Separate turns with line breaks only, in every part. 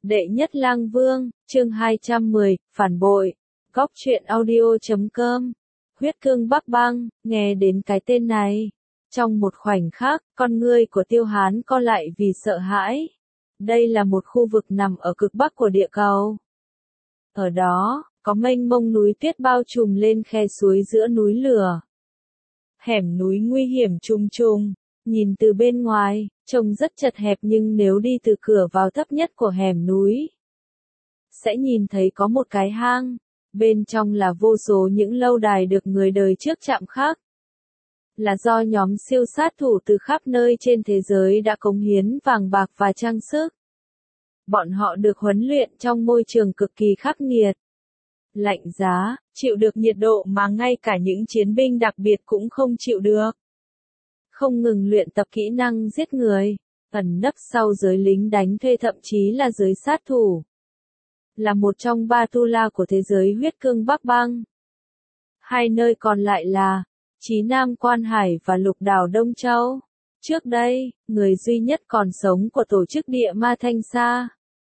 Đệ nhất lang vương, chương 210, phản bội. Góc truyện audio.com. Huyết cương Bắc Băng, nghe đến cái tên này. Trong một khoảnh khắc, con ngươi của Tiêu Hán co lại vì sợ hãi. Đây là một khu vực nằm ở cực bắc của địa cầu. Ở đó, có mênh mông núi tuyết bao trùm lên khe suối giữa núi lửa. Hẻm núi nguy hiểm trùng trùng. Nhìn từ bên ngoài, trông rất chật hẹp nhưng nếu đi từ cửa vào thấp nhất của hẻm núi, sẽ nhìn thấy có một cái hang. Bên trong là vô số những lâu đài được người đời trước chạm khắc. Là do nhóm siêu sát thủ từ khắp nơi trên thế giới đã cống hiến vàng bạc và trang sức. Bọn họ được huấn luyện trong môi trường cực kỳ khắc nghiệt. Lạnh giá, chịu được nhiệt độ mà ngay cả những chiến binh đặc biệt cũng không chịu được. Không ngừng luyện tập kỹ năng giết người, ẩn nấp sau giới lính đánh thuê thậm chí là giới sát thủ. Là một trong ba tu la của thế giới huyết cương Bắc Băng. Hai nơi còn lại là Chí Nam Quan Hải và Lục đảo Đông Châu. Trước đây, người duy nhất còn sống của tổ chức địa ma Thanh Sa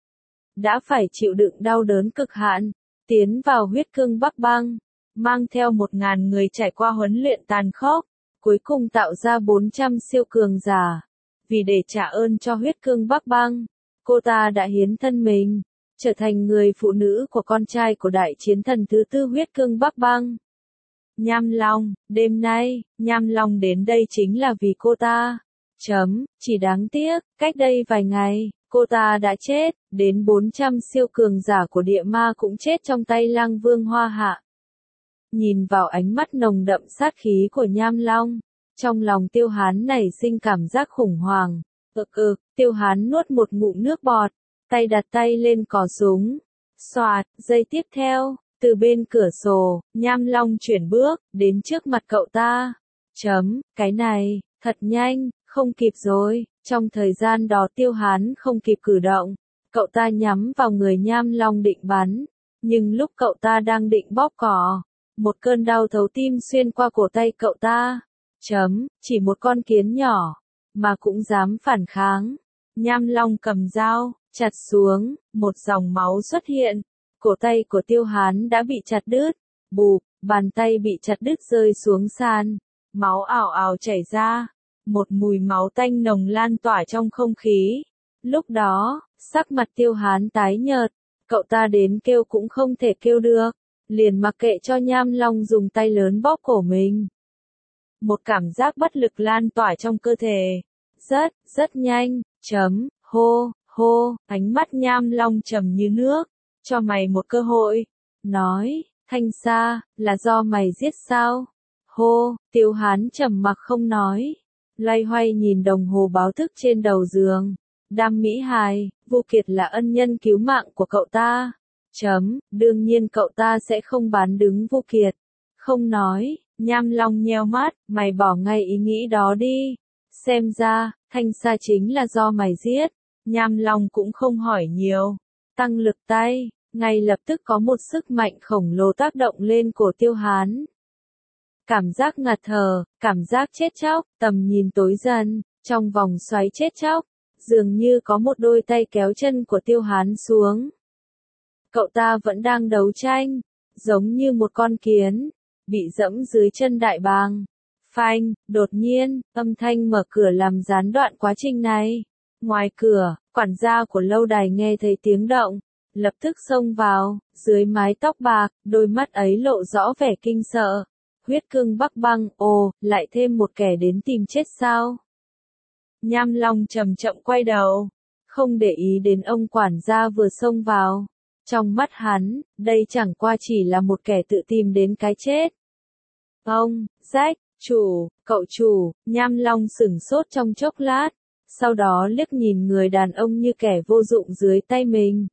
đã phải chịu đựng đau đớn cực hạn, tiến vào huyết cương Bắc Băng, mang theo 1.000 người trải qua huấn luyện tàn khốc, cuối cùng tạo ra 400 siêu cường giả. Vì để trả ơn cho huyết cương Bắc Băng, cô ta đã hiến thân mình, trở thành người phụ nữ của con trai của đại chiến thần thứ tư huyết cương Bắc Băng. Nham Long, đêm nay, Nham Long đến đây chính là vì cô ta. Chỉ đáng tiếc, cách đây vài ngày, cô ta đã chết, đến 400 siêu cường giả của địa ma cũng chết trong tay lang vương Hoa Hạ. Nhìn vào ánh mắt nồng đậm sát khí của Nham Long, trong lòng Tiêu Hán nảy sinh cảm giác khủng hoảng. Tiêu Hán nuốt một ngụm nước bọt, tay đặt tay lên cò súng. Xoạt, giây tiếp theo, từ bên cửa sổ, Nham Long chuyển bước, đến trước mặt cậu ta. Cái này, thật nhanh, không kịp rồi. Trong thời gian đó Tiêu Hán không kịp cử động, cậu ta nhắm vào người Nham Long định bắn. Nhưng lúc cậu ta đang định bóp cò, một cơn đau thấu tim xuyên qua cổ tay cậu ta. Chỉ một con kiến nhỏ, mà cũng dám phản kháng. Nham Long cầm dao, chặt xuống, một dòng máu xuất hiện. Cổ tay của Tiêu Hán đã bị chặt đứt. Bụp, bàn tay bị chặt đứt rơi xuống sàn. Máu ào ào chảy ra. Một mùi máu tanh nồng lan tỏa trong không khí. Lúc đó, sắc mặt Tiêu Hán tái nhợt. Cậu ta đến kêu cũng không thể kêu được. Liền mặc kệ cho Nham Long dùng tay lớn bóp cổ mình. Một cảm giác bất lực lan tỏa trong cơ thể. Rất nhanh. Hô, ánh mắt Nham Long trầm như nước. Cho mày một cơ hội. Nói, Thanh Sa, là do mày giết sao? Hô, Tiêu Hán trầm mặc không nói. Loay hoay nhìn đồng hồ báo thức trên đầu giường. Đam Mỹ Hài, Vu Kiệt là ân nhân cứu mạng của cậu ta. Đương nhiên cậu ta sẽ không bán đứng Vu Kiệt. Không nói, Nham Long nheo mắt, mày bỏ ngay ý nghĩ đó đi. Xem ra, Thanh Sa chính là do mày giết. Nham Long cũng không hỏi nhiều. Tăng lực tay, ngay lập tức có một sức mạnh khổng lồ tác động lên cổ Tiêu Hán. Cảm giác ngạt thở, cảm giác chết chóc, tầm nhìn tối dần, trong vòng xoáy chết chóc, dường như có một đôi tay kéo chân của Tiêu Hán xuống. Cậu ta vẫn đang đấu tranh, giống như một con kiến, bị dẫm dưới chân đại bàng. Phanh, đột nhiên, âm thanh mở cửa làm gián đoạn quá trình này. Ngoài cửa, quản gia của lâu đài nghe thấy tiếng động, lập tức xông vào, dưới mái tóc bạc, đôi mắt ấy lộ rõ vẻ kinh sợ. Huyết cương Bắc Băng, lại thêm một kẻ đến tìm chết sao? Nham Long chậm chậm quay đầu, không để ý đến ông quản gia vừa xông vào. Trong mắt hắn, đây chẳng qua chỉ là một kẻ tự tìm đến cái chết. Ông, Jack, cậu chủ, Nham Long sửng sốt trong chốc lát, sau đó liếc nhìn người đàn ông như kẻ vô dụng dưới tay mình.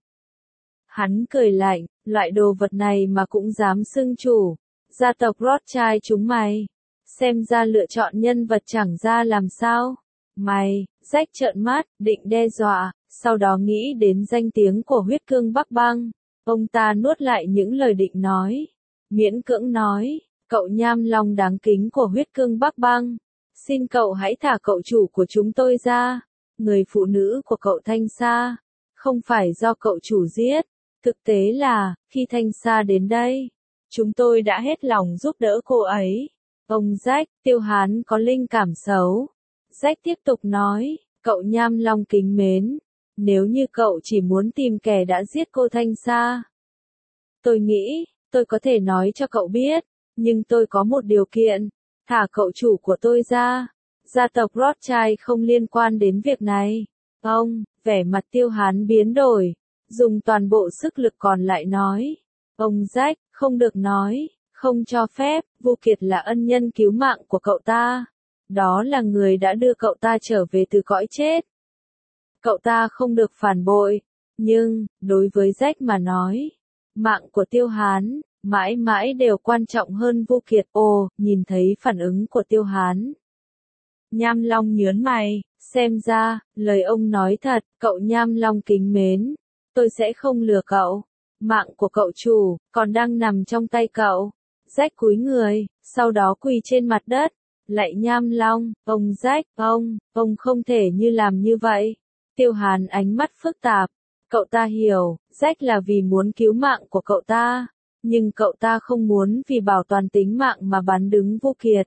Hắn cười lạnh, loại đồ vật này mà cũng dám xưng chủ. Gia tộc Rothschild chúng mày. Xem ra lựa chọn nhân vật chẳng ra làm sao. Mày, Jack trợn mắt, định đe dọa, sau đó nghĩ đến danh tiếng của huyết cương Bắc Băng. Ông ta nuốt lại những lời định nói. Miễn cưỡng nói, cậu Nham Long đáng kính của huyết cương Bắc Băng. Xin cậu hãy thả cậu chủ của chúng tôi ra. Người phụ nữ của cậu Thanh Sa. không phải do cậu chủ giết. Thực tế là, khi Thanh Sa đến đây, chúng tôi đã hết lòng giúp đỡ cô ấy. Ông Jack, Tiêu Hán có linh cảm xấu. Jack tiếp tục nói, cậu Nham Long kính mến, nếu như cậu chỉ muốn tìm kẻ đã giết cô Thanh Sa, tôi nghĩ, tôi có thể nói cho cậu biết, nhưng tôi có một điều kiện, thả cậu chủ của tôi ra. Gia tộc Rothschild không liên quan đến việc này. Ông, vẻ mặt Tiêu Hán biến đổi, dùng toàn bộ sức lực còn lại nói. Ông Jack, không được nói, không cho phép, Vu Kiệt là ân nhân cứu mạng của cậu ta. Đó là người đã đưa cậu ta trở về từ cõi chết. Cậu ta không được phản bội, nhưng, đối với Jack mà nói, mạng của Tiêu Hán, mãi mãi đều quan trọng hơn Vu Kiệt. Ồ, nhìn thấy phản ứng của Tiêu Hán. Nham Long nhớn mày, xem ra, lời ông nói thật, cậu Nham Long kính mến. Tôi sẽ không lừa cậu. Mạng của cậu chủ, còn đang nằm trong tay cậu. Jack cúi người, sau đó quỳ trên mặt đất. Lạy Nham Long, ông Jack, ông không thể như làm như vậy. Tiêu Hán ánh mắt phức tạp. Cậu ta hiểu, Jack là vì muốn cứu mạng của cậu ta. Nhưng cậu ta không muốn vì bảo toàn tính mạng mà bán đứng Vu Kiệt.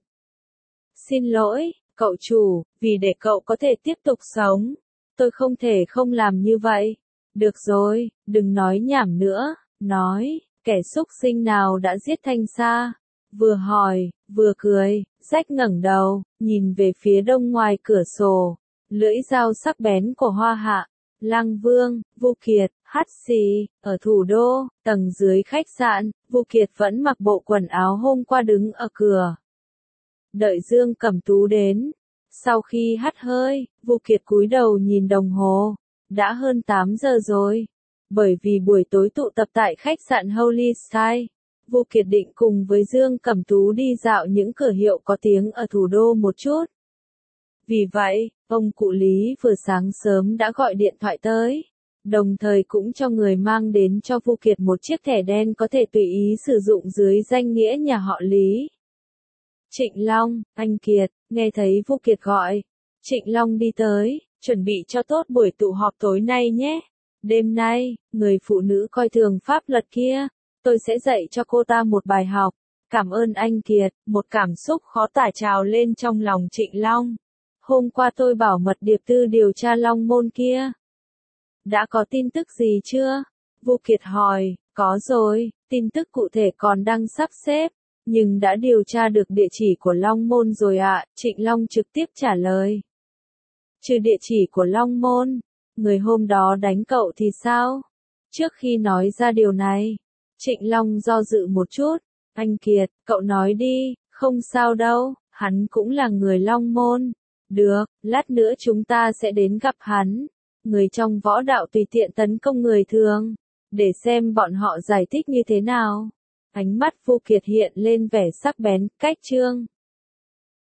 Xin lỗi, cậu chủ, vì để cậu có thể tiếp tục sống. Tôi không thể không làm như vậy. Được rồi, đừng nói nhảm nữa, nói, kẻ xúc sinh nào đã giết Thanh Sa? Vừa hỏi, vừa cười, Jack ngẩng đầu, nhìn về phía đông ngoài cửa sổ, lưỡi dao sắc bén của Hoa Hạ, Lăng Vương, Vu Kiệt, hắt xì, ở thủ đô, tầng dưới khách sạn, Vu Kiệt vẫn mặc bộ quần áo hôm qua đứng ở cửa. Đợi Dương Cẩm Tú đến. Sau khi hắt hơi, Vu Kiệt cúi đầu nhìn đồng hồ. Đã hơn 8 giờ rồi. Bởi vì buổi tối tụ tập tại khách sạn Holy Sky, Vu Kiệt định cùng với Dương Cẩm Tú đi dạo những cửa hiệu có tiếng ở thủ đô một chút. Vì vậy, ông cụ Lý vừa sáng sớm đã gọi điện thoại tới, đồng thời cũng cho người mang đến cho Vu Kiệt một chiếc thẻ đen có thể tùy ý sử dụng dưới danh nghĩa nhà họ Lý. Trịnh Long, anh Kiệt, nghe thấy Vu Kiệt gọi. Trịnh Long đi tới, chuẩn bị cho tốt buổi tụ họp tối nay nhé. Đêm nay, người phụ nữ coi thường pháp luật kia, tôi sẽ dạy cho cô ta một bài học. Cảm ơn anh Kiệt, một cảm xúc khó tả trào lên trong lòng Trịnh Long. Hôm qua tôi bảo mật điệp tư điều tra Long Môn kia. Đã có tin tức gì chưa? Vu Kiệt hỏi, có rồi, tin tức cụ thể còn đang sắp xếp. Nhưng đã điều tra được địa chỉ của Long Môn rồi ạ, Trịnh Long trực tiếp trả lời. Trừ địa chỉ của Long Môn, người hôm đó đánh cậu thì sao? Trước khi nói ra điều này, Trịnh Long do dự một chút. Anh Kiệt, cậu nói đi, không sao đâu, hắn cũng là người Long Môn. Được, lát nữa chúng ta sẽ đến gặp hắn. Người trong võ đạo tùy tiện tấn công người thường, để xem bọn họ giải thích như thế nào. Ánh mắt Vu Kiệt hiện lên vẻ sắc bén, cách chương.